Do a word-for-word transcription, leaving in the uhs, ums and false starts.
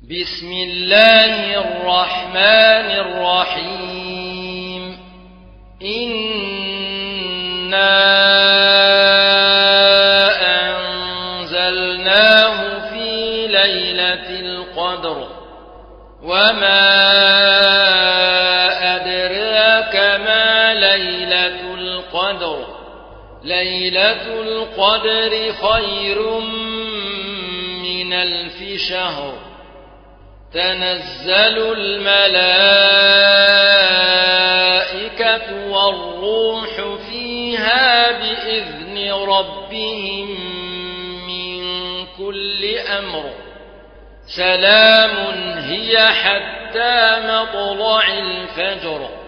بسم الله الرحمن الرحيم إنا أنزلناه في ليلة القدر وما أدراك ما ليلة القدر ليلة القدر خير من ألف شهر تنزل الملائكة والروح فيها بإذن ربهم من كل أمر سلام هي حتى مطلع الفجر.